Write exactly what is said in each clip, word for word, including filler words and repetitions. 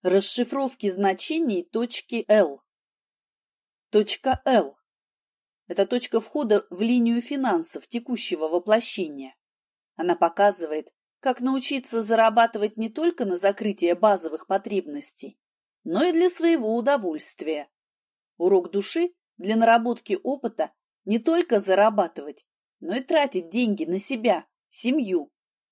Расшифровки значений точки L. Точка L – это точка входа в линию финансов текущего воплощения. Она показывает, как научиться зарабатывать не только на закрытие базовых потребностей, но и для своего удовольствия. Урок души для наработки опыта не только зарабатывать, но и тратить деньги на себя, семью.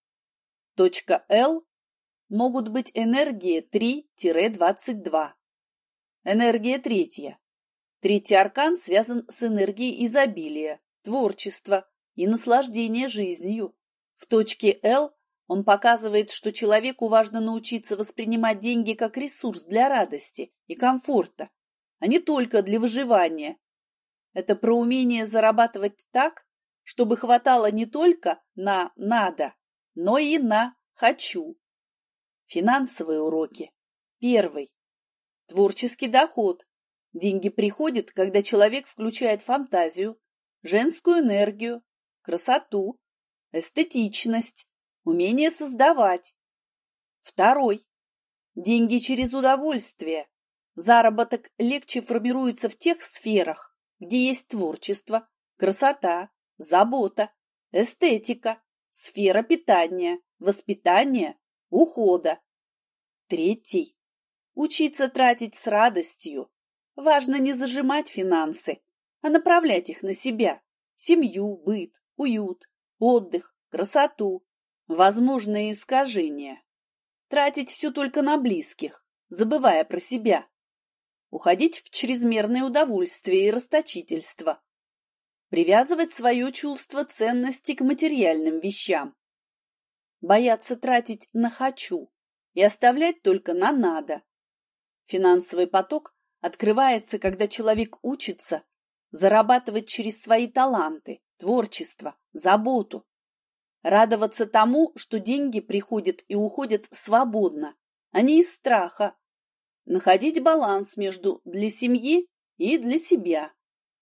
Точка L могут быть энергии три - двадцать два. Энергия третья. Третий аркан связан с энергией изобилия, творчества и наслаждения жизнью. В точке L он показывает, что человеку важно научиться воспринимать деньги как ресурс для радости и комфорта, а не только для выживания. Это про умение зарабатывать так, чтобы хватало не только на «надо», но и на «хочу». Финансовые уроки. Первый. Творческий доход. Деньги приходят, когда человек включает фантазию, женскую энергию, красоту, эстетичность, умение создавать. Второй. Деньги через удовольствие. Заработок легче формируется в тех сферах, где есть творчество, красота, забота, эстетика, сфера питания, воспитания, ухода. Третий. Учиться тратить с радостью. Важно не зажимать финансы, а направлять их на себя, семью, быт, уют, отдых, красоту, возможные искажения. Тратить все только на близких, забывая про себя. Уходить в чрезмерное удовольствие и расточительство. Привязывать свое чувство ценности к материальным вещам. Бояться тратить на «хочу» и оставлять только на «надо». Финансовый поток открывается, когда человек учится зарабатывать через свои таланты, творчество, заботу. Радоваться тому, что деньги приходят и уходят свободно, а не из страха. Находить баланс между для семьи и для себя.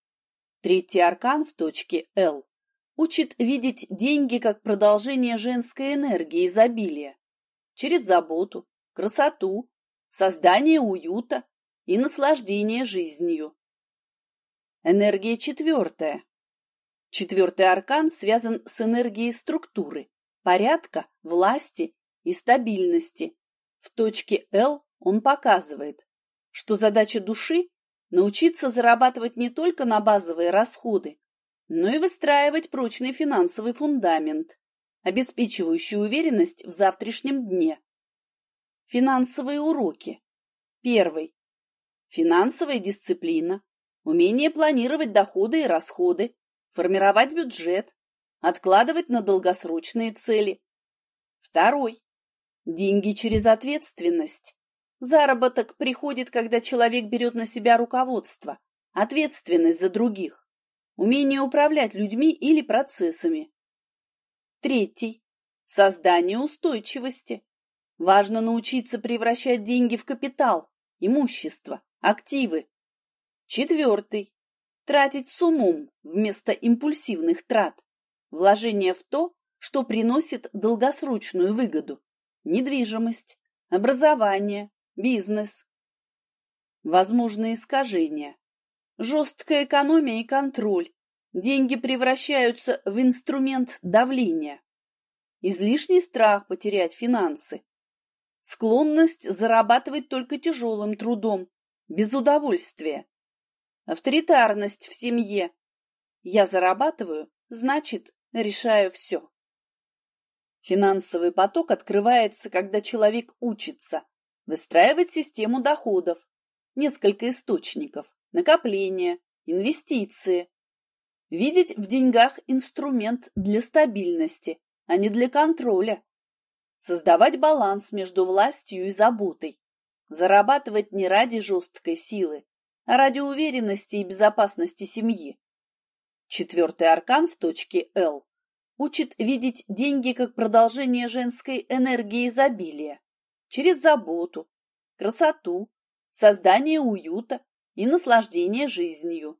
Третий аркан в точке L учит видеть деньги как продолжение женской энергии изобилия через заботу, красоту, создание уюта и наслаждение жизнью. Энергия четвертая. Четвертый аркан связан с энергией структуры, порядка, власти и стабильности. В точке L он показывает, что задача души – научиться зарабатывать не только на базовые расходы, но и выстраивать прочный финансовый фундамент, обеспечивающий уверенность в завтрашнем дне. Финансовые уроки. Первый. Финансовая дисциплина, умение планировать доходы и расходы, формировать бюджет, откладывать на долгосрочные цели. Второй. Деньги через ответственность. Заработок приходит, когда человек берет на себя руководство, ответственность за других, умение управлять людьми или процессами. Третий. Создание устойчивости. Важно научиться превращать деньги в капитал, имущество, активы. Четвертый. Тратить с умом вместо импульсивных трат. Вложение в то, что приносит долгосрочную выгоду. Недвижимость, образование, бизнес. Возможные искажения. Жесткая экономия и контроль. Деньги превращаются в инструмент давления. Излишний страх потерять финансы. Склонность зарабатывать только тяжелым трудом, без удовольствия. Авторитарность в семье. Я зарабатываю, значит, решаю все. Финансовый поток открывается, когда человек учится выстраивать систему доходов, несколько источников, накопления, инвестиции. Видеть в деньгах инструмент для стабильности, а не для контроля. Создавать баланс между властью и заботой. Зарабатывать не ради жесткой силы, а ради уверенности и безопасности семьи. Четвертый аркан в точке L учит видеть деньги как продолжение женской энергии изобилия через заботу, красоту, создание уюта и наслаждение жизнью.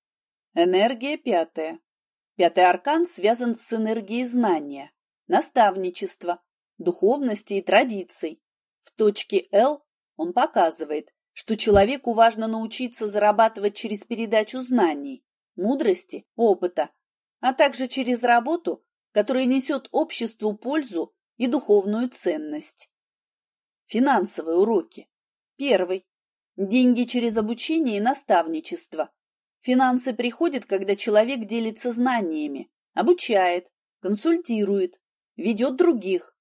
Энергия пятая. Пятый аркан связан с энергией знания, наставничества, духовности и традиций. В точке L он показывает, что человеку важно научиться зарабатывать через передачу знаний, мудрости, опыта, а также через работу, которая несет обществу пользу и духовную ценность. Финансовые уроки. Первый. Деньги через обучение и наставничество. Финансы приходят, когда человек делится знаниями, обучает, консультирует, ведет других.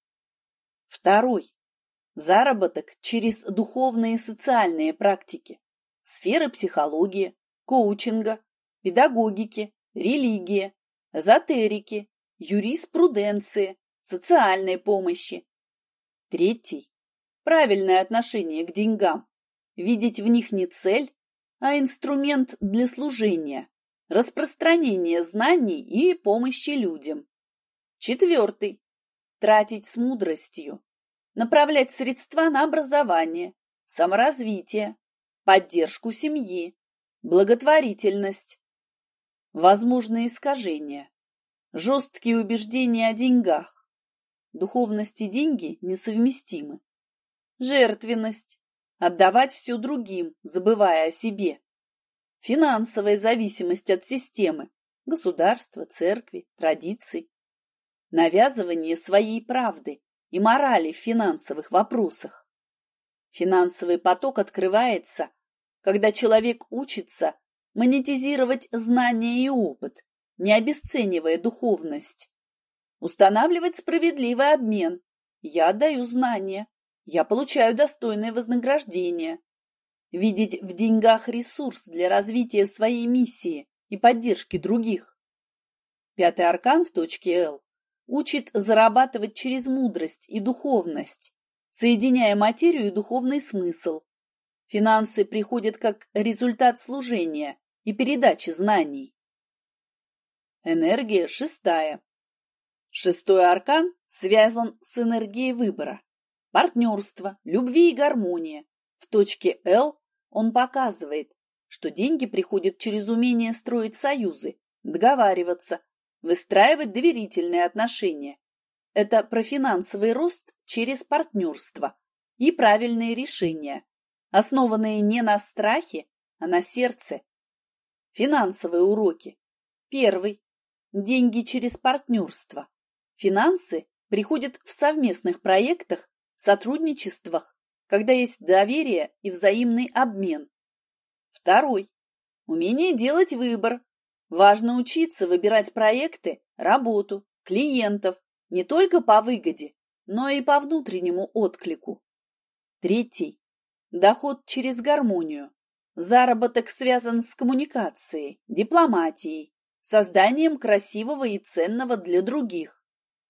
Второй. Заработок через духовные и социальные практики. Сферы психологии, коучинга, педагогики, религии, эзотерики, юриспруденции, социальной помощи. Третий. Правильное отношение к деньгам. Видеть в них не цель, а инструмент для служения, распространения знаний и помощи людям. Четвертый. Тратить с мудростью. Направлять средства на образование, саморазвитие, поддержку семьи, благотворительность. Возможные искажения. Жесткие убеждения о деньгах. Духовность и деньги несовместимы. Жертвенность. Отдавать все другим, забывая о себе. Финансовая зависимость от системы, государства, церкви, традиций. Навязывание своей правды и морали в финансовых вопросах. Финансовый поток открывается, когда человек учится монетизировать знания и опыт, не обесценивая духовность. Устанавливать справедливый обмен. Я отдаю знания. Я получаю достойное вознаграждение. Видеть в деньгах ресурс для развития своей миссии и поддержки других. Пятый аркан в точке Л учит зарабатывать через мудрость и духовность, соединяя материю и духовный смысл. Финансы приходят как результат служения и передачи знаний. Энергия шестая. Шестой аркан связан с энергией выбора. Партнерство, любви и гармония. В точке Л он показывает, что деньги приходят через умение строить союзы, договариваться, выстраивать доверительные отношения. Это про финансовый рост через партнерство и правильные решения, основанные не на страхе, а на сердце. Финансовые уроки. Первый. Деньги через партнерство. Финансы приходят в совместных проектах, сотрудничествах, когда есть доверие и взаимный обмен. Второй. Умение делать выбор. Важно учиться выбирать проекты, работу, клиентов не только по выгоде, но и по внутреннему отклику. Третий. Доход через гармонию. Заработок связан с коммуникацией, дипломатией, созданием красивого и ценного для других.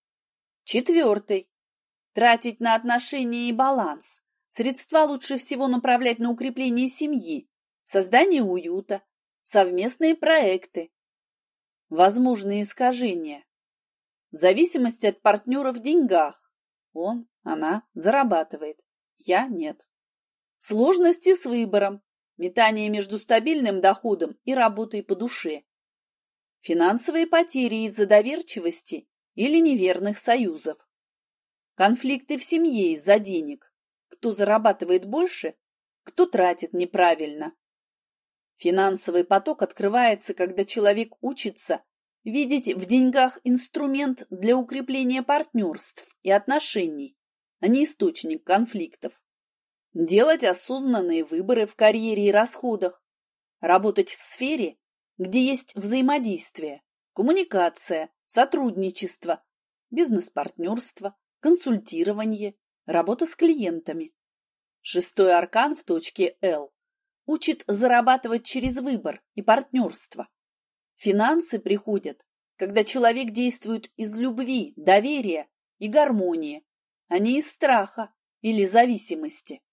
Четвертый. Тратить на отношения и баланс. Средства лучше всего направлять на укрепление семьи, создание уюта, совместные проекты. Возможные искажения. Зависимость от партнера в деньгах. Он, она зарабатывает. Я нет. Сложности с выбором. Метание между стабильным доходом и работой по душе. Финансовые потери из-за доверчивости или неверных союзов. Конфликты в семье из-за денег. Кто зарабатывает больше, кто тратит неправильно. Финансовый поток открывается, когда человек учится видеть в деньгах инструмент для укрепления партнерств и отношений, а не источник конфликтов. Делать осознанные выборы в карьере и расходах. Работать в сфере, где есть взаимодействие, коммуникация, сотрудничество, бизнес-партнерство, консультирование, работа с клиентами. Шестой аркан в точке Л учит зарабатывать через выбор и партнерство. Финансы приходят, когда человек действует из любви, доверия и гармонии, а не из страха или зависимости.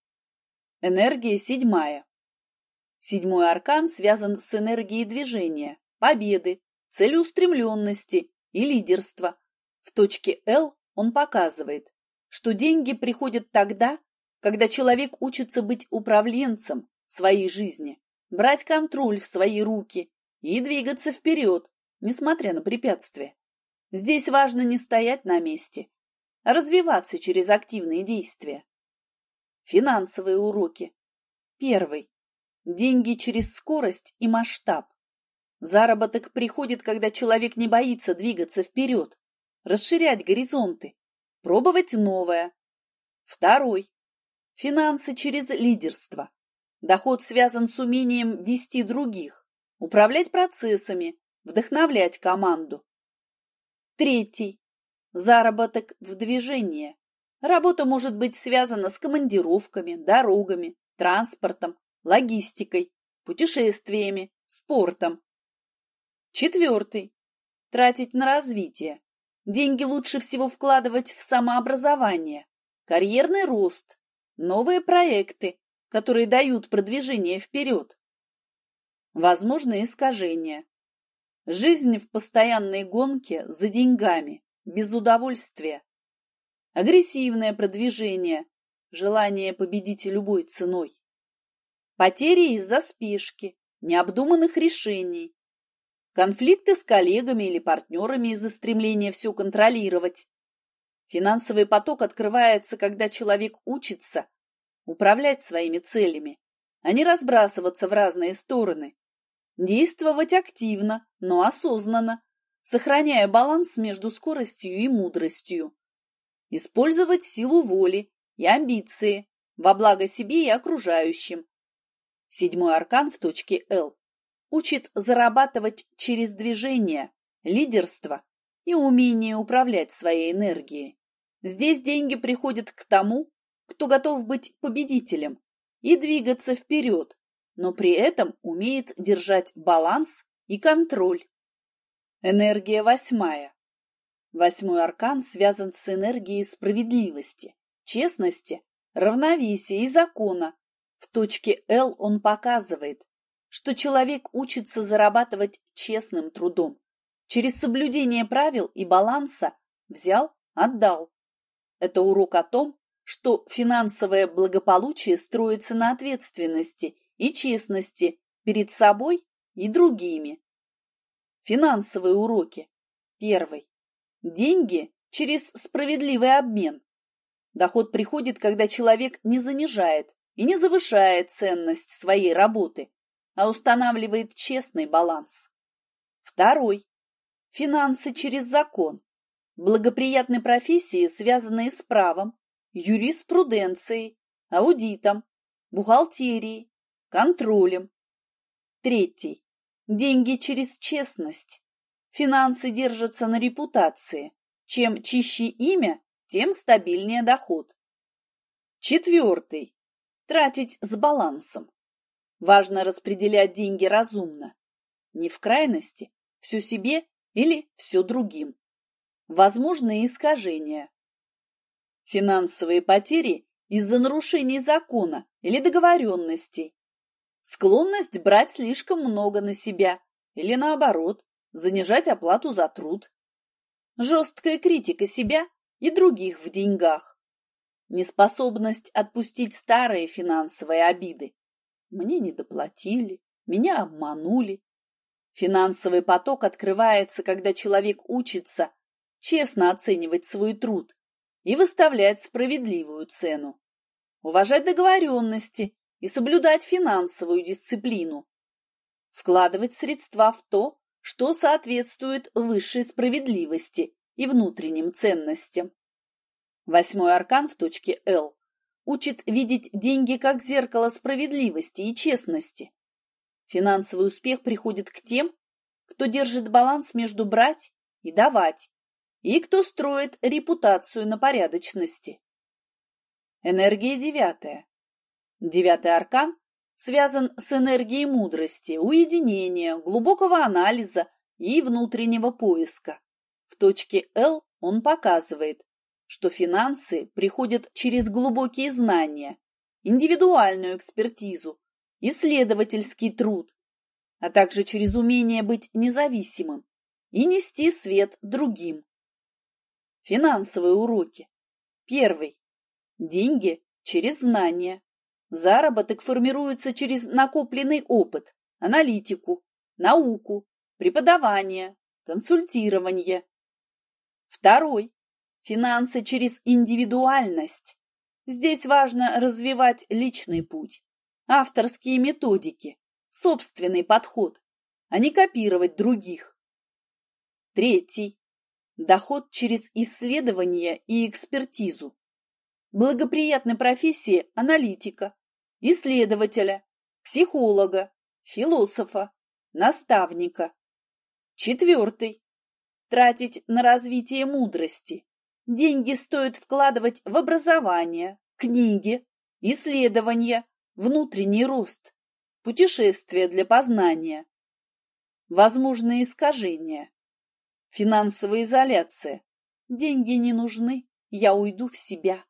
Энергия седьмая. Седьмой аркан связан с энергией движения, победы, целеустремленности и лидерства. В точке Л он показывает, что деньги приходят тогда, когда человек учится быть управленцем своей жизни, брать контроль в свои руки и двигаться вперед, несмотря на препятствия. Здесь важно не стоять на месте, а развиваться через активные действия. Финансовые уроки. Первый. Деньги через скорость и масштаб. Заработок приходит, когда человек не боится двигаться вперед, расширять горизонты, пробовать новое. Второй. Финансы через лидерство. Доход связан с умением вести других, управлять процессами, вдохновлять команду. Третий. Заработок в движении. Работа может быть связана с командировками, дорогами, транспортом, логистикой, путешествиями, спортом. Четвертый. Тратить на развитие. Деньги лучше всего вкладывать в самообразование, карьерный рост, новые проекты, которые дают продвижение вперед. Возможны искажения. Жизнь в постоянной гонке за деньгами, без удовольствия. Агрессивное продвижение, желание победить любой ценой. Потери из-за спешки, необдуманных решений. Конфликты с коллегами или партнерами из-за стремления все контролировать. Финансовый поток открывается, когда человек учится управлять своими целями, а не разбрасываться в разные стороны. Действовать активно, но осознанно, сохраняя баланс между скоростью и мудростью. Использовать силу воли и амбиции во благо себе и окружающим. Седьмой аркан в точке Л учит зарабатывать через движение, лидерство и умение управлять своей энергией. Здесь деньги приходят к тому, кто готов быть победителем и двигаться вперед, но при этом умеет держать баланс и контроль. Энергия восьмая. Восьмой аркан связан с энергией справедливости, честности, равновесия и закона. В точке Л он показывает, что человек учится зарабатывать честным трудом. Через соблюдение правил и баланса взял, отдал. Это урок о том, что финансовое благополучие строится на ответственности и честности перед собой и другими. Финансовые уроки. Первый. Деньги через справедливый обмен. Доход приходит, когда человек не занижает и не завышает ценность своей работы, а устанавливает честный баланс. Второй. Финансы через закон. Благоприятные профессии, связанные с правом, юриспруденцией, аудитом, бухгалтерией, контролем. Третий. Деньги через честность. Финансы держатся на репутации. Чем чище имя, тем стабильнее доход. Четвертый. Тратить с балансом. Важно распределять деньги разумно. Не в крайности, все себе или все другим. Возможны искажения. Финансовые потери из-за нарушений закона или договоренностей. Склонность брать слишком много на себя или, наоборот, занижать оплату за труд. Жесткая критика себя и других в деньгах. Неспособность отпустить старые финансовые обиды. Мне недоплатили, меня обманули. Финансовый поток открывается, когда человек учится честно оценивать свой труд и выставлять справедливую цену, уважать договоренности и соблюдать финансовую дисциплину, вкладывать средства в то, что соответствует высшей справедливости и внутренним ценностям. Восьмой аркан в точке Л учит видеть деньги как зеркало справедливости и честности. Финансовый успех приходит к тем, кто держит баланс между брать и давать, и кто строит репутацию на порядочности. Энергия девятая. Девятый аркан связан с энергией мудрости, уединения, глубокого анализа и внутреннего поиска. В точке Л он показывает, что финансы приходят через глубокие знания, индивидуальную экспертизу, исследовательский труд, а также через умение быть независимым и нести свет другим. Финансовые уроки. Первый. Деньги через знания. Заработок формируется через накопленный опыт, аналитику, науку, преподавание, консультирование. Второй. Финансы через индивидуальность. Здесь важно развивать личный путь, авторские методики, собственный подход, а не копировать других. Третий. Доход через исследование и экспертизу. Благоприятны профессии аналитика, исследователя, психолога, философа, наставника. Четвертый. Тратить на развитие мудрости. Деньги стоит вкладывать в образование, книги, исследования, внутренний рост, путешествия для познания. Возможные искажения. Финансовая изоляция. Деньги не нужны, я уйду в себя.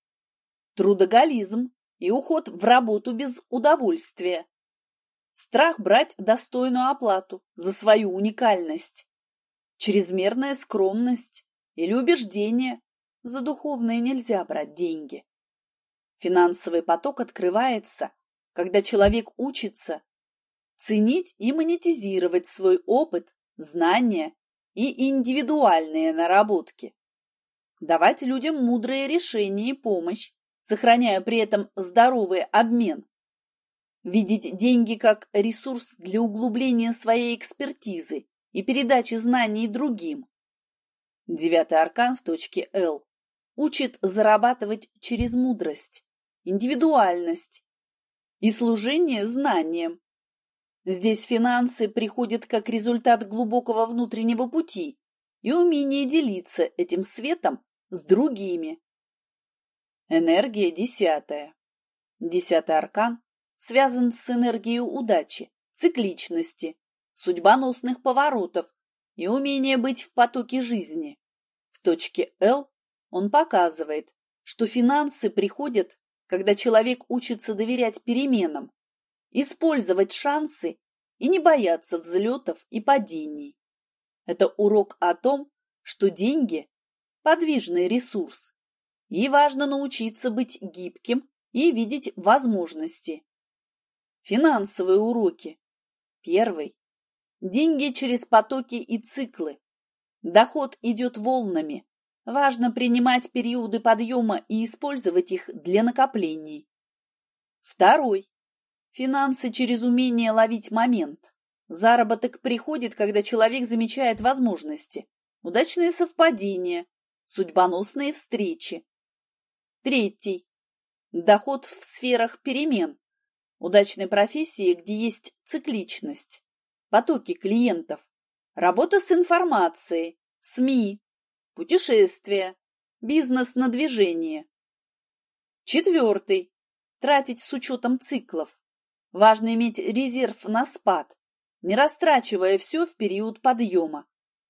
Трудоголизм и уход в работу без удовольствия. Страх брать достойную оплату за свою уникальность. Чрезмерная скромность или убеждение. За духовное нельзя брать деньги. Финансовый поток открывается, когда человек учится ценить и монетизировать свой опыт, знания и индивидуальные наработки. Давать людям мудрые решения и помощь, сохраняя при этом здоровый обмен. Видеть деньги как ресурс для углубления своей экспертизы и передачи знаний другим. Девятый аркан в точке Л учит зарабатывать через мудрость, индивидуальность и служение знаниям. Здесь финансы приходят как результат глубокого внутреннего пути и умения делиться этим светом с другими. Энергия десятая. Десятый аркан связан с энергией удачи, цикличности, судьбоносных поворотов и умения быть в потоке жизни. В точке Л он показывает, что финансы приходят, когда человек учится доверять переменам, использовать шансы и не бояться взлетов и падений. Это урок о том, что деньги – подвижный ресурс, и важно научиться быть гибким и видеть возможности. Финансовые уроки. Первый. Деньги через потоки и циклы. Доход идет волнами. Важно принимать периоды подъема и использовать их для накоплений. Второй. Финансы через умение ловить момент. Заработок приходит, когда человек замечает возможности, удачные совпадения, судьбоносные встречи. Третий. Доход в сферах перемен. Удачной профессии, где есть цикличность, потоки клиентов, работа с информацией, СМИ, путешествия, бизнес на движение. Четвертый. Тратить с учетом циклов. Важно иметь резерв на спад, не растрачивая все в период подъема.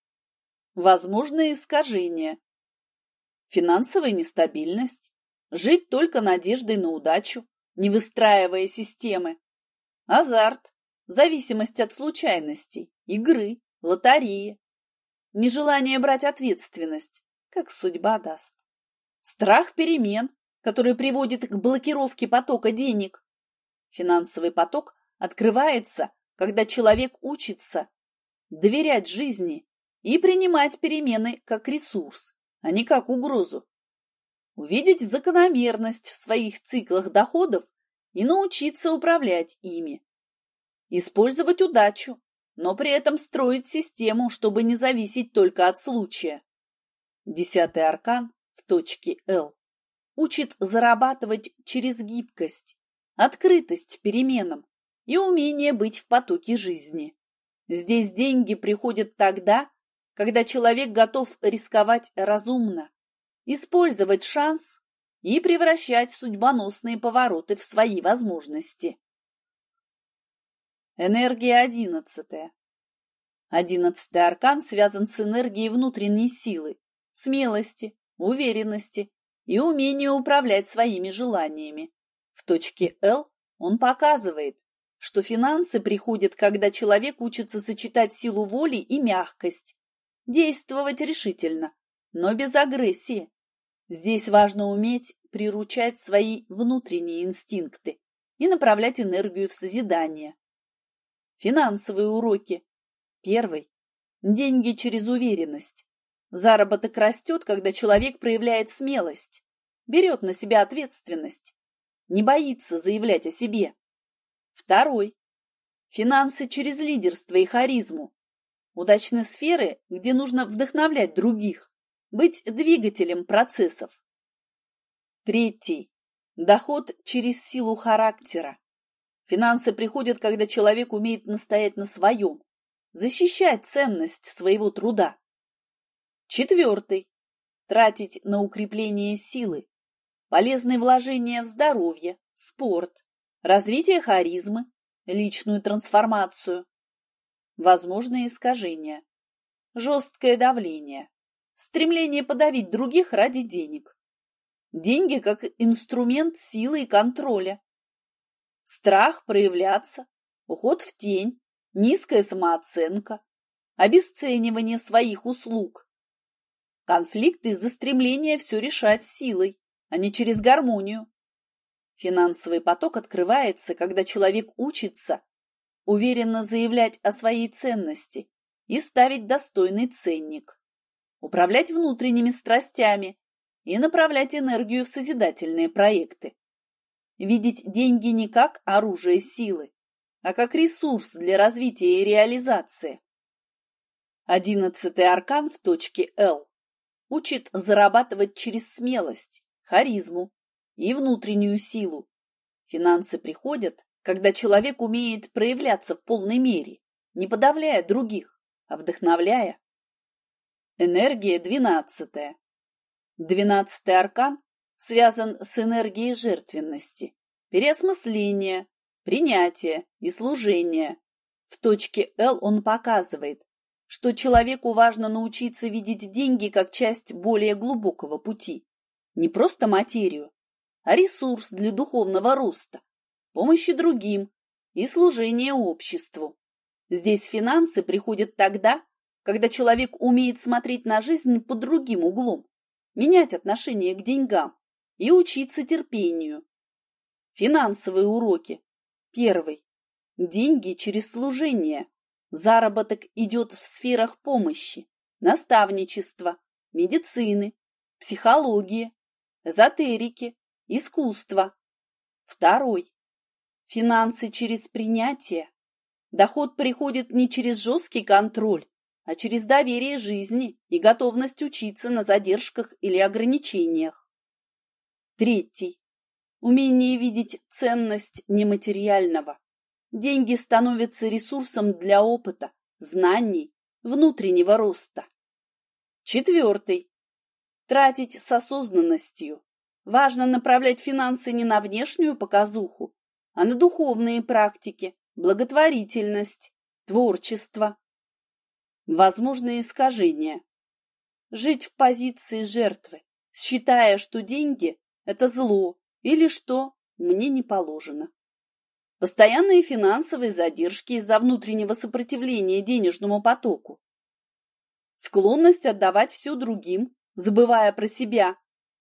Возможные искажения. Финансовая нестабильность. Жить только надеждой на удачу, не выстраивая системы. Азарт. Зависимость от случайностей, игры, лотереи. Нежелание брать ответственность, как судьба даст. Страх перемен, который приводит к блокировке потока денег. Финансовый поток открывается, когда человек учится доверять жизни и принимать перемены как ресурс, а не как угрозу. Увидеть закономерность в своих циклах доходов и научиться управлять ими. Использовать удачу, но при этом строить систему, чтобы не зависеть только от случая. Десятый аркан в точке Л учит зарабатывать через гибкость, открытость переменам и умение быть в потоке жизни. Здесь деньги приходят тогда, когда человек готов рисковать разумно, использовать шанс и превращать судьбоносные повороты в свои возможности. Энергия одиннадцатая. Одиннадцатый аркан связан с энергией внутренней силы, смелости, уверенности и умения управлять своими желаниями. В точке Л он показывает, что финансы приходят, когда человек учится сочетать силу воли и мягкость, действовать решительно, но без агрессии. Здесь важно уметь приручать свои внутренние инстинкты и направлять энергию в созидание. Финансовые уроки. Первый. Деньги через уверенность. Заработок растет, когда человек проявляет смелость, берет на себя ответственность, не боится заявлять о себе. Второй. Финансы через лидерство и харизму. Удачные сферы, где нужно вдохновлять других, быть двигателем процессов. Третий. Доход через силу характера. Финансы приходят, когда человек умеет настоять на своем, защищать ценность своего труда. Четвертый. Тратить на укрепление силы, полезные вложения в здоровье, спорт, развитие харизмы, личную трансформацию. Возможные искажения, жесткое давление, стремление подавить других ради денег. Деньги как инструмент силы и контроля. Страх проявляться, уход в тень, низкая самооценка, обесценивание своих услуг. Конфликты из-за стремления все решать силой, а не через гармонию. Финансовый поток открывается, когда человек учится уверенно заявлять о своей ценности и ставить достойный ценник, управлять внутренними страстями и направлять энергию в созидательные проекты. Видеть деньги не как оружие силы, а как ресурс для развития и реализации. Одиннадцатый аркан в точке Л учит зарабатывать через смелость, харизму и внутреннюю силу. Финансы приходят, когда человек умеет проявляться в полной мере, не подавляя других, а вдохновляя. Энергия двенадцатая. Двенадцатый аркан связан с энергией жертвенности, переосмысления, принятия и служения. В точке Л он показывает, что человеку важно научиться видеть деньги как часть более глубокого пути, не просто материю, а ресурс для духовного роста, помощи другим и служения обществу. Здесь финансы приходят тогда, когда человек умеет смотреть на жизнь под другим углом, менять отношение к деньгам и учиться терпению. Финансовые уроки. Первый. Деньги через служение. Заработок идет в сферах помощи, наставничества, медицины, психологии, эзотерики, искусства. Второй. Финансы через принятие. Доход приходит не через жесткий контроль, а через доверие жизни и готовность учиться на задержках или ограничениях. Третий. Умение видеть ценность нематериального. Деньги становятся ресурсом для опыта, знаний, внутреннего роста. Четвертый. Тратить с осознанностью. Важно направлять финансы не на внешнюю показуху, а на духовные практики, благотворительность, творчество. Возможные искажения. Жить в позиции жертвы, считая, что деньги – это зло или что мне не положено. Постоянные финансовые задержки из-за внутреннего сопротивления денежному потоку. Склонность отдавать все другим, забывая про себя.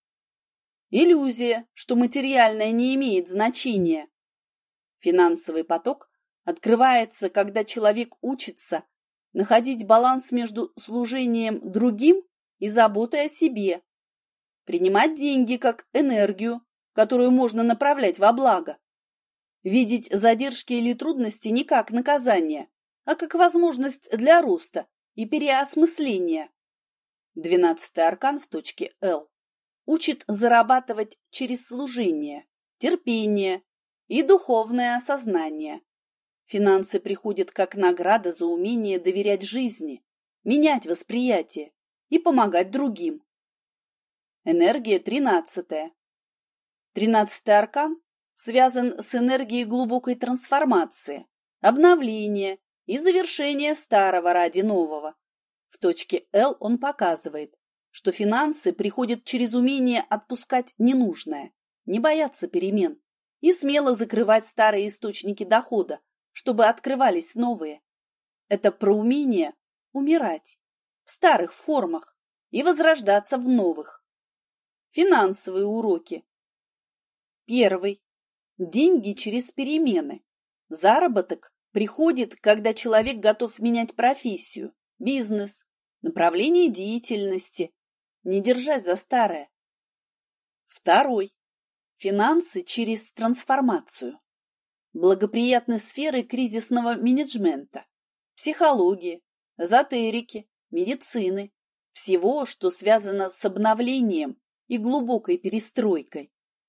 Иллюзия, что материальное не имеет значения. Финансовый поток открывается, когда человек учится находить баланс между служением другим и заботой о себе. Принимать деньги как энергию, которую можно направлять во благо. Видеть задержки или трудности не как наказание, а как возможность для роста и переосмысления. Двенадцатый аркан в точке Л учит зарабатывать через служение, терпение и духовное осознание. Финансы приходят как награда за умение доверять жизни, менять восприятие и помогать другим. Энергия тринадцатая. Тринадцатый аркан связан с энергией глубокой трансформации, обновления и завершения старого ради нового. В точке Л он показывает, что финансы приходят через умение отпускать ненужное, не бояться перемен и смело закрывать старые источники дохода, чтобы открывались новые. Это про умение умирать в старых формах и возрождаться в новых. Финансовые уроки. Первый. Деньги через перемены. Заработок приходит, когда человек готов менять профессию, бизнес, направление деятельности, не держась за старое. Второй. Финансы через трансформацию. Благоприятны сферы кризисного менеджмента, психологии, эзотерики, медицины, всего, что связано с обновлением и глубокой перестройкой.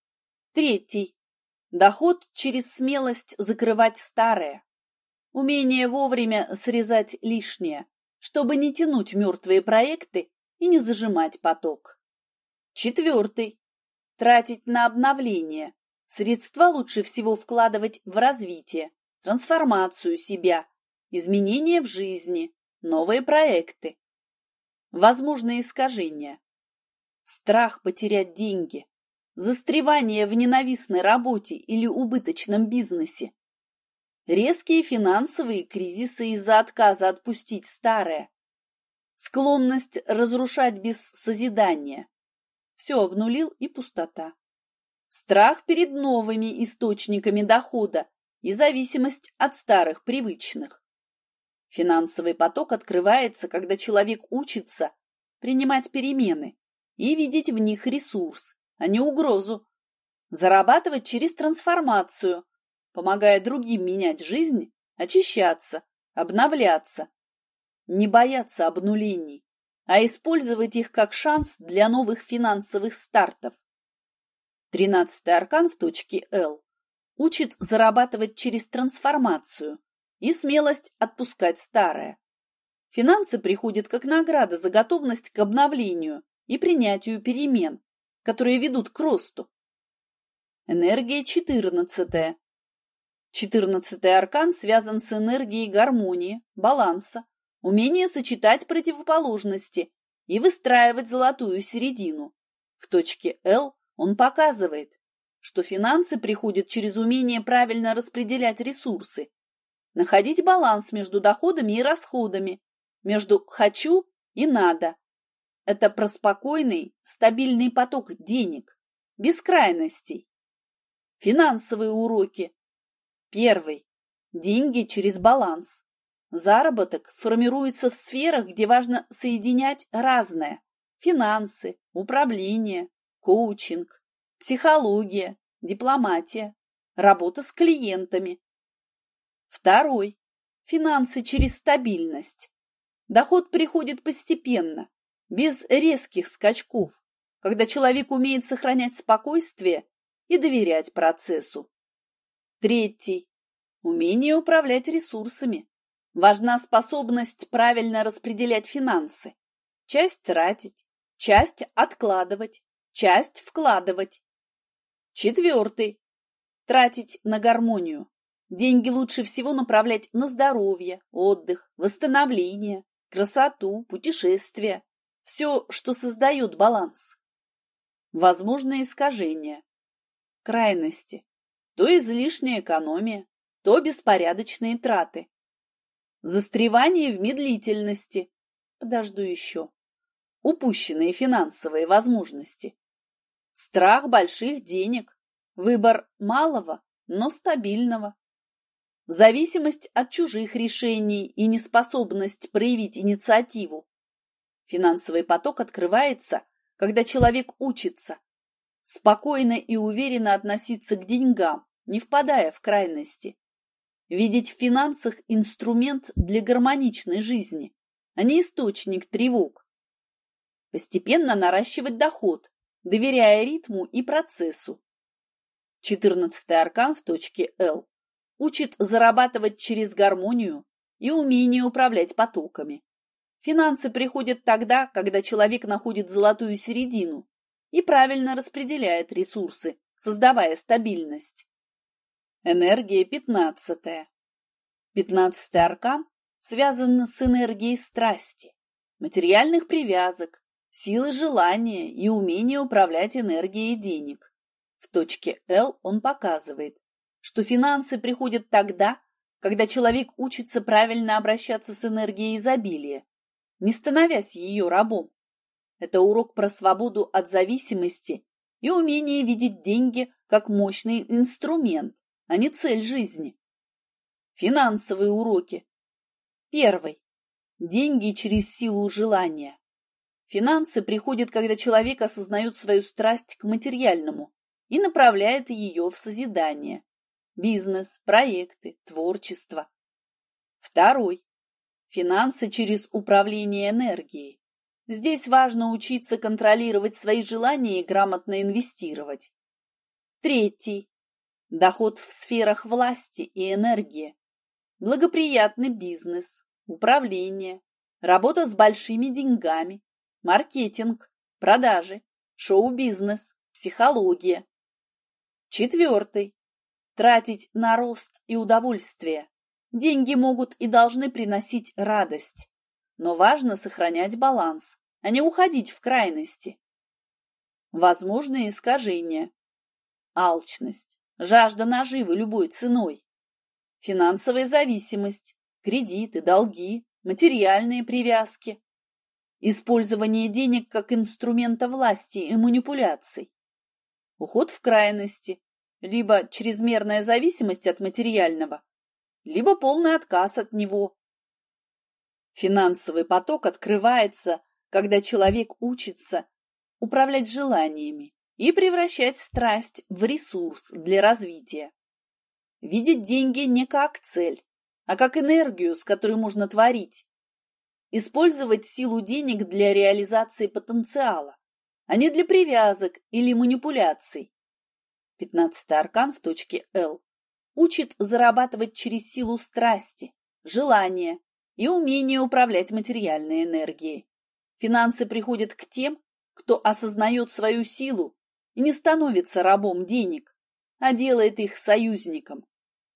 Третий. Доход через смелость закрывать старое. Умение вовремя срезать лишнее, чтобы не тянуть мертвые проекты и не зажимать поток. Четвертый. Тратить на обновление. Средства лучше всего вкладывать в развитие, трансформацию себя, изменения в жизни, новые проекты. Возможные искажения. Страх потерять деньги, застревание в ненавистной работе или убыточном бизнесе. Резкие финансовые кризисы из-за отказа отпустить старое. Склонность разрушать без созидания. Все обнулил и пустота. Страх перед новыми источниками дохода и зависимость от старых привычных. Финансовый поток открывается, когда человек учится принимать перемены и видеть в них ресурс, а не угрозу. Зарабатывать через трансформацию, помогая другим менять жизнь, очищаться, обновляться. Не бояться обнулений, а использовать их как шанс для новых финансовых стартов. Тринадцатый аркан в точке Л учит зарабатывать через трансформацию и смелость отпускать старое. Финансы приходят как награда за готовность к обновлению и принятию перемен, которые ведут к росту. Энергия четырнадцатая. Четырнадцатый аркан связан с энергией гармонии, баланса, умение сочетать противоположности и выстраивать золотую середину. В точке Л он показывает, что финансы приходят через умение правильно распределять ресурсы, находить баланс между доходами и расходами, между «хочу» и «надо». Это про спокойный, стабильный поток денег, без крайностей. Финансовые уроки. Первый. Деньги через баланс. Заработок формируется в сферах, где важно соединять разное. Финансы, управление, коучинг, психология, дипломатия, работа с клиентами. Второй. Финансы через стабильность. Доход приходит постепенно, без резких скачков, когда человек умеет сохранять спокойствие и доверять процессу. Третий. Умение управлять ресурсами. Важна способность правильно распределять финансы. Часть тратить, часть откладывать, часть вкладывать. Четвертый. Тратить на гармонию. Деньги лучше всего направлять на здоровье, отдых, восстановление, красоту, путешествия. Все, что создает баланс. Возможные искажения. Крайности. То излишняя экономия, то беспорядочные траты. Застревание в медлительности. Подожду еще. Упущенные финансовые возможности. Страх больших денег. Выбор малого, но стабильного. Зависимость от чужих решений и неспособность проявить инициативу. Финансовый поток открывается, когда человек учится спокойно и уверенно относиться к деньгам, не впадая в крайности. Видеть в финансах инструмент для гармоничной жизни, а не источник тревог. Постепенно наращивать доход, доверяя ритму и процессу. Четырнадцатый аркан в точке Л учит зарабатывать через гармонию и умение управлять потоками. Финансы приходят тогда, когда человек находит золотую середину и правильно распределяет ресурсы, создавая стабильность. Энергия пятнадцатая. Пятнадцатый аркан связан с энергией страсти, материальных привязок, силы желания и умения управлять энергией денег. В точке Л он показывает, что финансы приходят тогда, когда человек учится правильно обращаться с энергией изобилия, не становясь ее рабом. Это урок про свободу от зависимости и умение видеть деньги как мощный инструмент, а не цель жизни. Финансовые уроки. Первый. Деньги через силу желания. Финансы приходят, когда человек осознает свою страсть к материальному и направляет ее в созидание. Бизнес, проекты, творчество. Второй. Финансы через управление энергией. Здесь важно учиться контролировать свои желания и грамотно инвестировать. Третий. Доход в сферах власти и энергии. Благоприятный бизнес, управление, работа с большими деньгами, маркетинг, продажи, шоу-бизнес, психология. Четвертый. Тратить на рост и удовольствие. Деньги могут и должны приносить радость, но важно сохранять баланс, а не уходить в крайности. Возможные искажения. Алчность, жажда наживы любой ценой. Финансовая зависимость, кредиты, долги, материальные привязки. Использование денег как инструмента власти и манипуляций. Уход в крайности, либо чрезмерная зависимость от материального, либо полный отказ от него. Финансовый поток открывается, когда человек учится управлять желаниями и превращать страсть в ресурс для развития. Видеть деньги не как цель, а как энергию, с которой можно творить. Использовать силу денег для реализации потенциала, а не для привязок или манипуляций. Пятнадцатый аркан в точке Л учит зарабатывать через силу страсти, желания и умение управлять материальной энергией. Финансы приходят к тем, кто осознает свою силу и не становится рабом денег, а делает их союзником.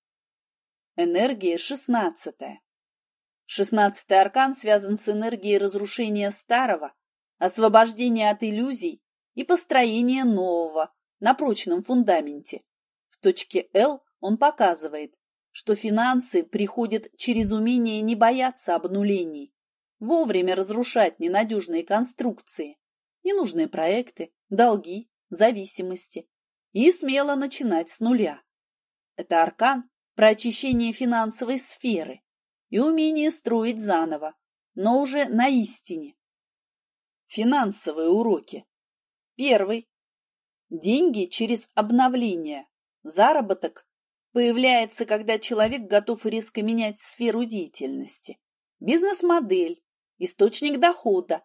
Энергия шестнадцатая. Шестнадцатый аркан связан с энергией разрушения старого, освобождения от иллюзий и построения нового на прочном фундаменте. В точке Л он показывает, что финансы приходят через умение не бояться обнулений, вовремя разрушать ненадежные конструкции, ненужные проекты, долги, зависимости и смело начинать с нуля. Это аркан про очищение финансовой сферы и умение строить заново, но уже на истине. Финансовые уроки. Первый. Деньги через обновление. Заработок появляется, когда человек готов резко менять сферу деятельности. Бизнес-модель, источник дохода.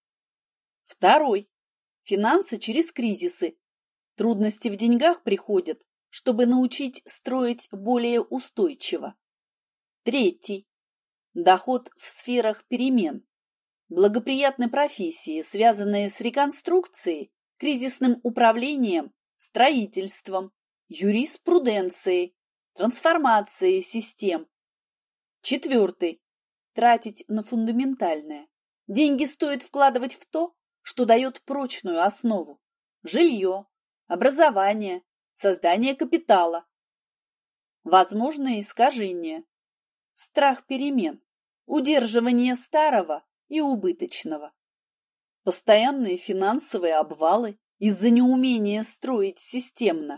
Второй. Финансы через кризисы. Трудности в деньгах приходят, чтобы научить строить более устойчиво. Третий. Доход в сферах перемен. Благоприятные профессии, связанные с реконструкцией, кризисным управлением, строительством, юриспруденцией, трансформацией систем. Четвертый. Тратить на фундаментальное. Деньги стоит вкладывать в то, что дает прочную основу. Жилье, образование, создание капитала. Возможные искажения. Страх перемен, удерживание старого и убыточного. Постоянные финансовые обвалы из-за неумения строить системно.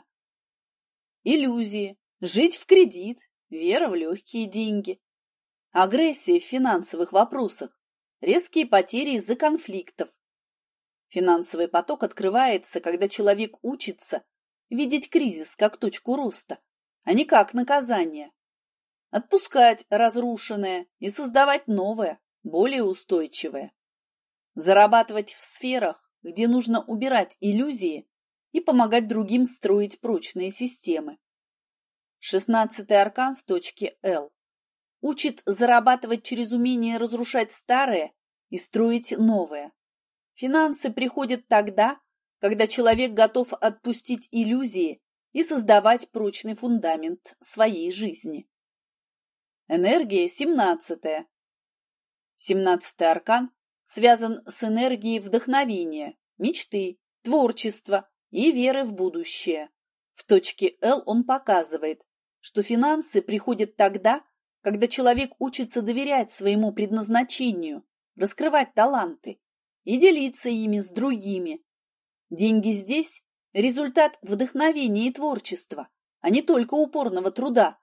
Иллюзии, жить в кредит, вера в легкие деньги. Агрессия в финансовых вопросах, резкие потери из-за конфликтов. Финансовый поток открывается, когда человек учится видеть кризис как точку роста, а не как наказание. Отпускать разрушенное и создавать новое, более устойчивое. Зарабатывать в сферах, где нужно убирать иллюзии и помогать другим строить прочные системы. Шестнадцатый аркан в точке Л учит зарабатывать через умение разрушать старое и строить новое. Финансы приходят тогда, когда человек готов отпустить иллюзии и создавать прочный фундамент своей жизни. Энергия семнадцатая. Семнадцатый аркан связан с энергией вдохновения, мечты, творчества и веры в будущее. В точке Л он показывает, что финансы приходят тогда, когда человек учится доверять своему предназначению, раскрывать таланты и делиться ими с другими. Деньги здесь – результат вдохновения и творчества, а не только упорного труда.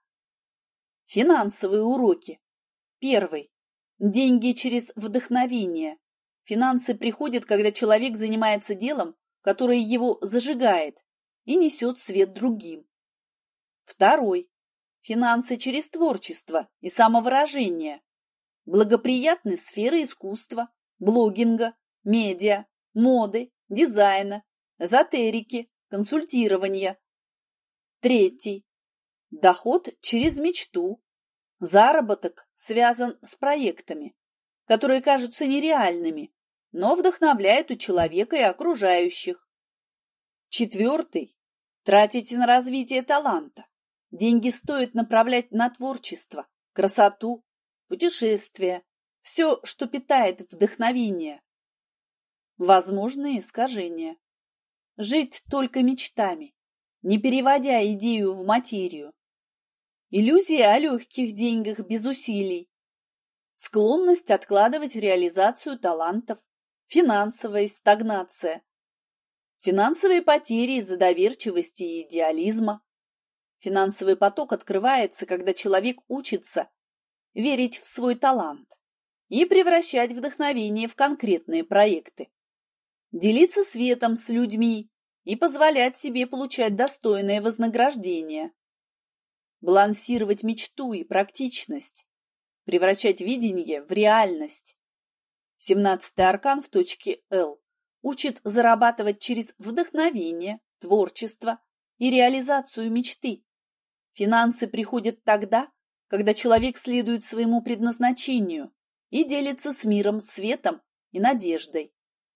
Финансовые уроки. Первый. Деньги через вдохновение. Финансы приходят, когда человек занимается делом, которое его зажигает и несет свет другим. Второй. Финансы через творчество и самовыражение. Благоприятны сферы искусства, блогинга, медиа, моды, дизайна, эзотерики, консультирования. Третий. Доход через мечту. Заработок связан с проектами, которые кажутся нереальными, но вдохновляют у человека и окружающих. Четвертый. Тратите на развитие таланта. Деньги стоит направлять на творчество, красоту, путешествия, все, что питает вдохновение. Возможные искажения. Жить только мечтами, не переводя идею в материю. Иллюзия о легких деньгах без усилий. Склонность откладывать реализацию талантов, финансовая стагнация. Финансовые потери из-за доверчивости и идеализма. Финансовый поток открывается, когда человек учится верить в свой талант и превращать вдохновение в конкретные проекты. Делиться светом с людьми и позволять себе получать достойное вознаграждение. Балансировать мечту и практичность. Превращать видение в реальность. Семнадцатый аркан в точке Л учит зарабатывать через вдохновение, творчество и реализацию мечты. Финансы приходят тогда, когда человек следует своему предназначению и делится с миром светом и надеждой.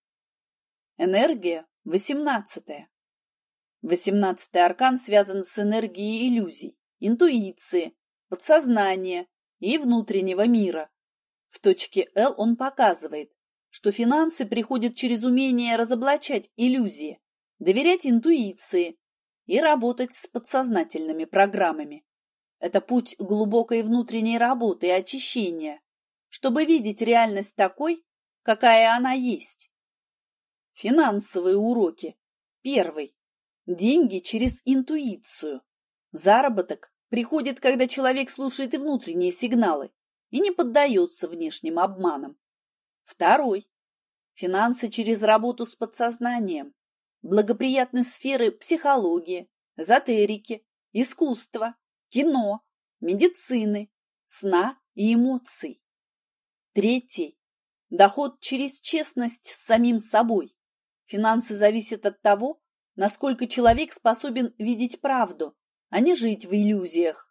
Энергия восемнадцатая. Восемнадцатый аркан связан с энергией иллюзий, интуиции, подсознания и внутреннего мира. В точке Л он показывает, что финансы приходят через умение разоблачать иллюзии, доверять интуиции и работать с подсознательными программами. Это путь глубокой внутренней работы и очищения, чтобы видеть реальность такой, какая она есть. Финансовые уроки. Первый. Деньги через интуицию. Заработок приходит, когда человек слушает и внутренние сигналы и не поддается внешним обманам. Второй. Финансы через работу с подсознанием. Благоприятны сферы психологии, эзотерики, искусства, кино, медицины, сна и эмоций. Третий. Доход через честность с самим собой. Финансы зависят от того, насколько человек способен видеть правду, а не жить в иллюзиях.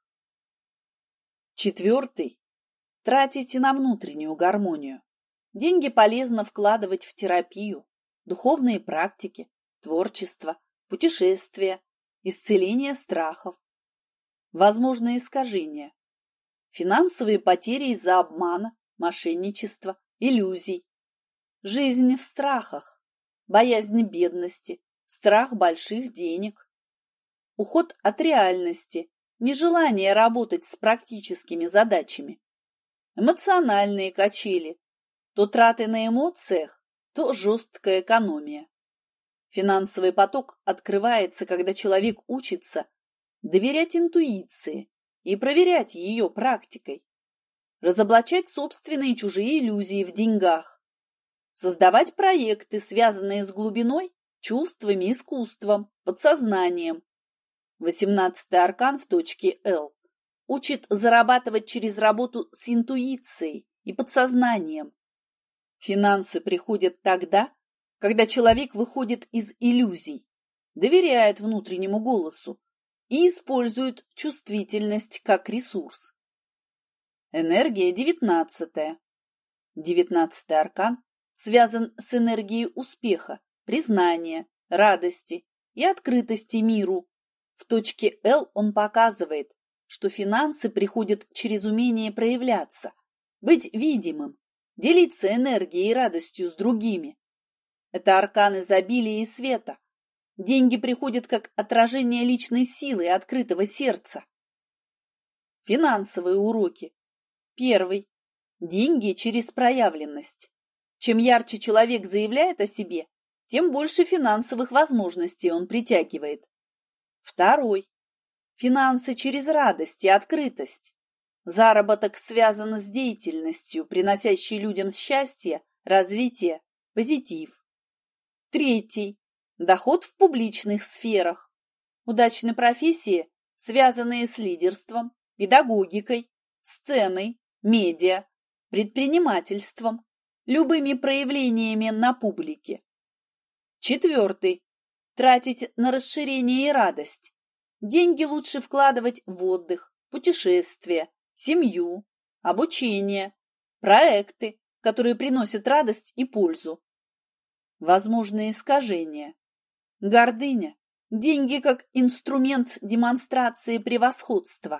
Четвертый. Тратите на внутреннюю гармонию. Деньги полезно вкладывать в терапию, духовные практики, творчество, путешествия, исцеление страхов. Возможные искажения. Финансовые потери из-за обмана, мошенничества, иллюзий. Жизнь в страхах, боязнь бедности, страх больших денег. Уход от реальности, нежелание работать с практическими задачами. Эмоциональные качели, то траты на эмоциях, то жесткая экономия. Финансовый поток открывается, когда человек учится доверять интуиции и проверять ее практикой, разоблачать собственные и чужие иллюзии в деньгах, создавать проекты, связанные с глубиной, чувствами, искусством, подсознанием. Восемнадцатый аркан в точке Л учит зарабатывать через работу с интуицией и подсознанием. Финансы приходят тогда, когда человек выходит из иллюзий, доверяет внутреннему голосу и использует чувствительность как ресурс. Энергия девятнадцатая. Девятнадцатый аркан связан с энергией успеха, признания, радости и открытости миру. В точке Л он показывает, что финансы приходят через умение проявляться, быть видимым, делиться энергией и радостью с другими. Это аркан изобилия и света. Деньги приходят как отражение личной силы и открытого сердца. Финансовые уроки. Первый. Деньги через проявленность. Чем ярче человек заявляет о себе, тем больше финансовых возможностей он притягивает. Второй. Финансы через радость и открытость. Заработок связан с деятельностью, приносящей людям счастье, развитие позитив. Третий – доход в публичных сферах. Удачные профессии, связанные с лидерством, педагогикой, сценой, медиа, предпринимательством, любыми проявлениями на публике. Четвертый – тратить на расширение и радость. Деньги лучше вкладывать в отдых, путешествия, семью, обучение, проекты, которые приносят радость и пользу. Возможные искажения. Гордыня. Деньги как инструмент демонстрации превосходства.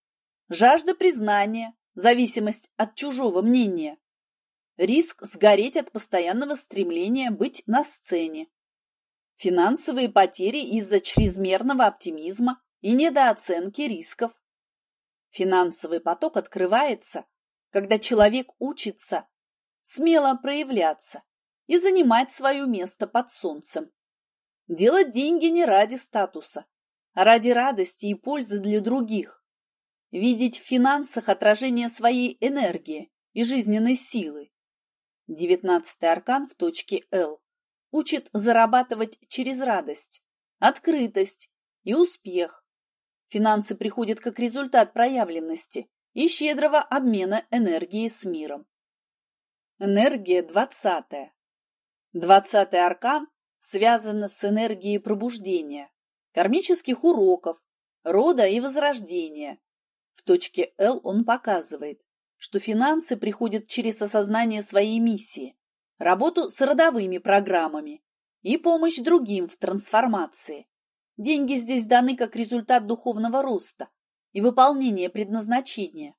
Жажда признания, зависимость от чужого мнения. Риск сгореть от постоянного стремления быть на сцене. Финансовые потери из-за чрезмерного оптимизма и недооценки рисков. Финансовый поток открывается, когда человек учится смело проявляться и занимать свое место под солнцем. Делать деньги не ради статуса, а ради радости и пользы для других. Видеть в финансах отражение своей энергии и жизненной силы. Девятнадцатый аркан в точке Л учит зарабатывать через радость, открытость и успех. Финансы приходят как результат проявленности и щедрого обмена энергией с миром. Энергия двадцатая. Двадцатый аркан связан с энергией пробуждения, кармических уроков, рода и возрождения. В точке Л он показывает, что финансы приходят через осознание своей миссии, работу с родовыми программами и помощь другим в трансформации. Деньги здесь даны как результат духовного роста и выполнения предназначения.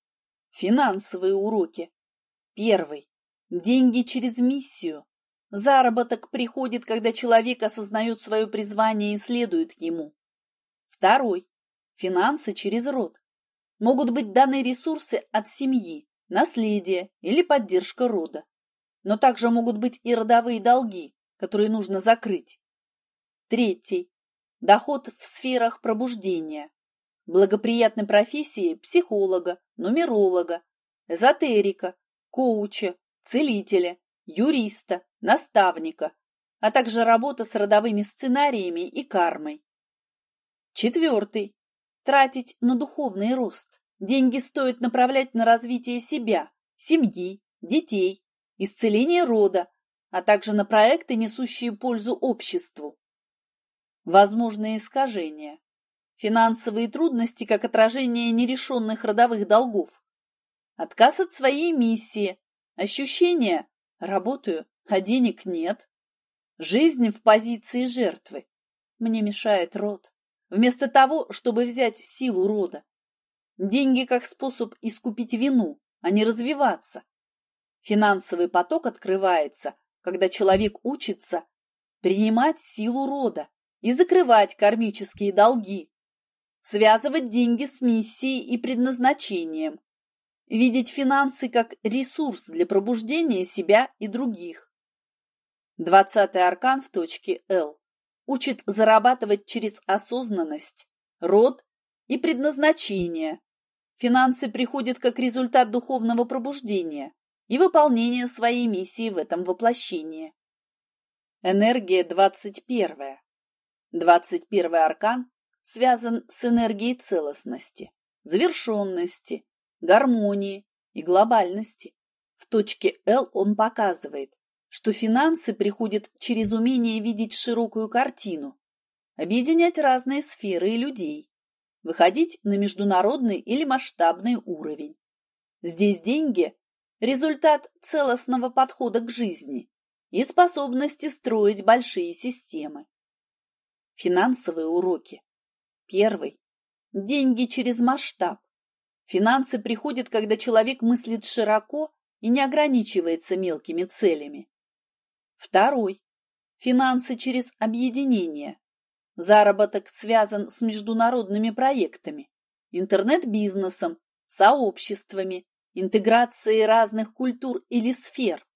Финансовые уроки. Первый. Деньги через миссию. Заработок приходит, когда человек осознает свое призвание и следует ему. Второй. Финансы через род. Могут быть даны ресурсы от семьи, наследие или поддержка рода. Но также могут быть и родовые долги, которые нужно закрыть. Третий. Доход в сферах пробуждения. Благоприятной профессии психолога, нумеролога, эзотерика, коуча, целителя, юриста, наставника, а также работа с родовыми сценариями и кармой. Четвертый. Тратить на духовный рост. Деньги стоит направлять на развитие себя, семьи, детей, исцеление рода, а также на проекты, несущие пользу обществу. Возможные искажения. Финансовые трудности как отражение нерешенных родовых долгов. Отказ от своей миссии. Ощущение «работаю, а денег нет». Жизнь в позиции жертвы. Мне мешает род. Вместо того, чтобы взять силу рода. Деньги как способ искупить вину, а не развиваться. Финансовый поток открывается, когда человек учится принимать силу рода и закрывать кармические долги, связывать деньги с миссией и предназначением, видеть финансы как ресурс для пробуждения себя и других. Двадцатый аркан в точке Л учит зарабатывать через осознанность, род и предназначение. Финансы приходят как результат духовного пробуждения и выполнения своей миссии в этом воплощении. Энергия двадцать первая. Двадцать первый аркан связан с энергией целостности, завершенности, гармонии и глобальности. В точке Л он показывает, что финансы приходят через умение видеть широкую картину, объединять разные сферы и людей, выходить на международный или масштабный уровень. Здесь деньги – результат целостного подхода к жизни и способности строить большие системы. Финансовые уроки. Первый. Деньги через масштаб. Финансы приходят, когда человек мыслит широко и не ограничивается мелкими целями. Второй. Финансы через объединение. Заработок связан с международными проектами, интернет-бизнесом, сообществами, интеграцией разных культур или сфер.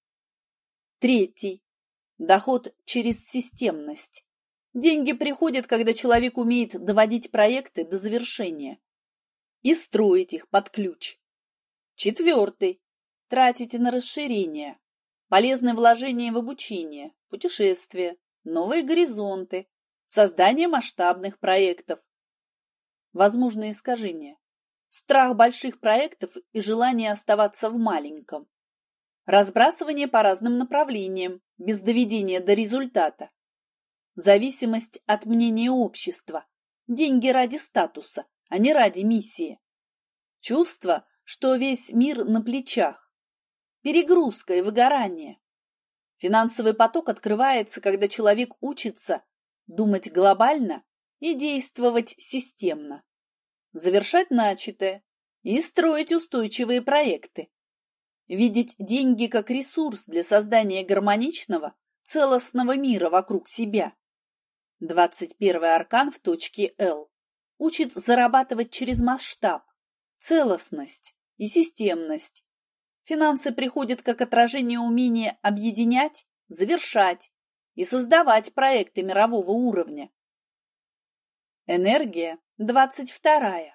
Третий. Доход через системность. Деньги приходят, когда человек умеет доводить проекты до завершения и строить их под ключ. Четвертый. Тратите на расширение. полезные вложения в обучение, путешествия, новые горизонты, создание масштабных проектов. Возможные искажения. Страх больших проектов и желание оставаться в маленьком. Разбрасывание по разным направлениям, без доведения до результата. Зависимость от мнения общества. Деньги ради статуса, а не ради миссии. Чувство, что весь мир на плечах. Перегрузка и выгорание. Финансовый поток открывается, когда человек учится думать глобально и действовать системно. Завершать начатое и строить устойчивые проекты. Видеть деньги как ресурс для создания гармоничного, целостного мира вокруг себя. двадцать первый аркан в точке Л учит зарабатывать через масштаб, целостность и системность. Финансы приходят как отражение умения объединять, завершать и создавать проекты мирового уровня. Энергия двадцать вторая.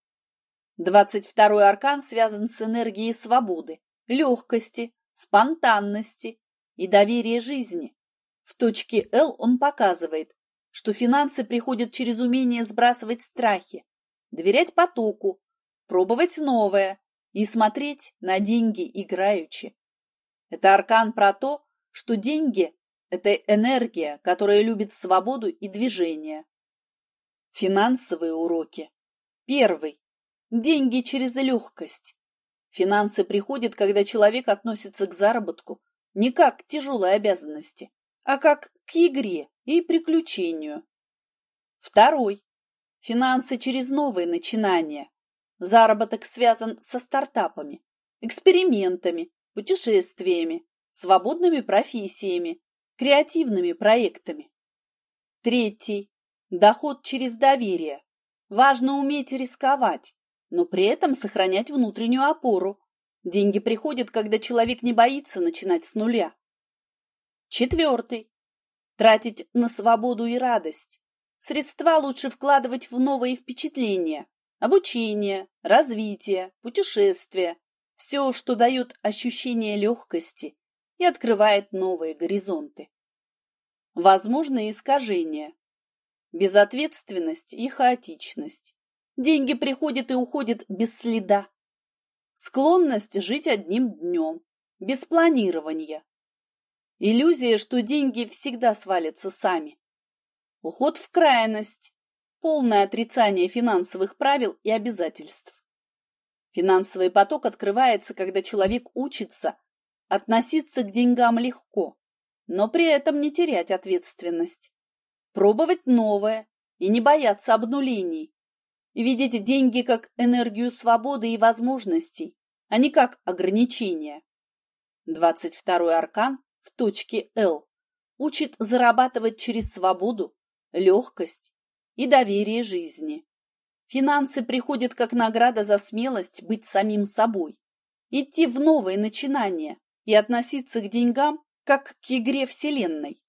двадцать второй аркан связан с энергией свободы, легкости, спонтанности и доверия жизни. В точке Л он показывает, что финансы приходят через умение сбрасывать страхи, доверять потоку, пробовать новое и смотреть на деньги играючи. Это аркан про то, что деньги – это энергия, которая любит свободу и движение. Финансовые уроки. Первый. Деньги через легкость. Финансы приходят, когда человек относится к заработку не как к тяжелой обязанности, а как к игре и приключению. Второй. Финансы через новые начинания. Заработок связан со стартапами, экспериментами, путешествиями, свободными профессиями, креативными проектами. Третий. Доход через доверие. Важно уметь рисковать, но при этом сохранять внутреннюю опору. Деньги приходят, когда человек не боится начинать с нуля. Четвертый. Тратить на свободу и радость. Средства лучше вкладывать в новые впечатления, обучение, развитие, путешествия. Все, что дает ощущение легкости и открывает новые горизонты. Возможные искажения. Безответственность и хаотичность. Деньги приходят и уходят без следа. Склонность жить одним днем, без планирования. Иллюзия, что деньги всегда свалятся сами. Уход в крайность. Полное отрицание финансовых правил и обязательств. Финансовый поток открывается, когда человек учится относиться к деньгам легко, но при этом не терять ответственность. Пробовать новое и не бояться обнулений. Видеть деньги как энергию свободы и возможностей, а не как ограничения. двадцать второй аркан в точке Л учит зарабатывать через свободу, легкость и доверие жизни. Финансы приходят как награда за смелость быть самим собой, идти в новые начинания и относиться к деньгам как к игре Вселенной.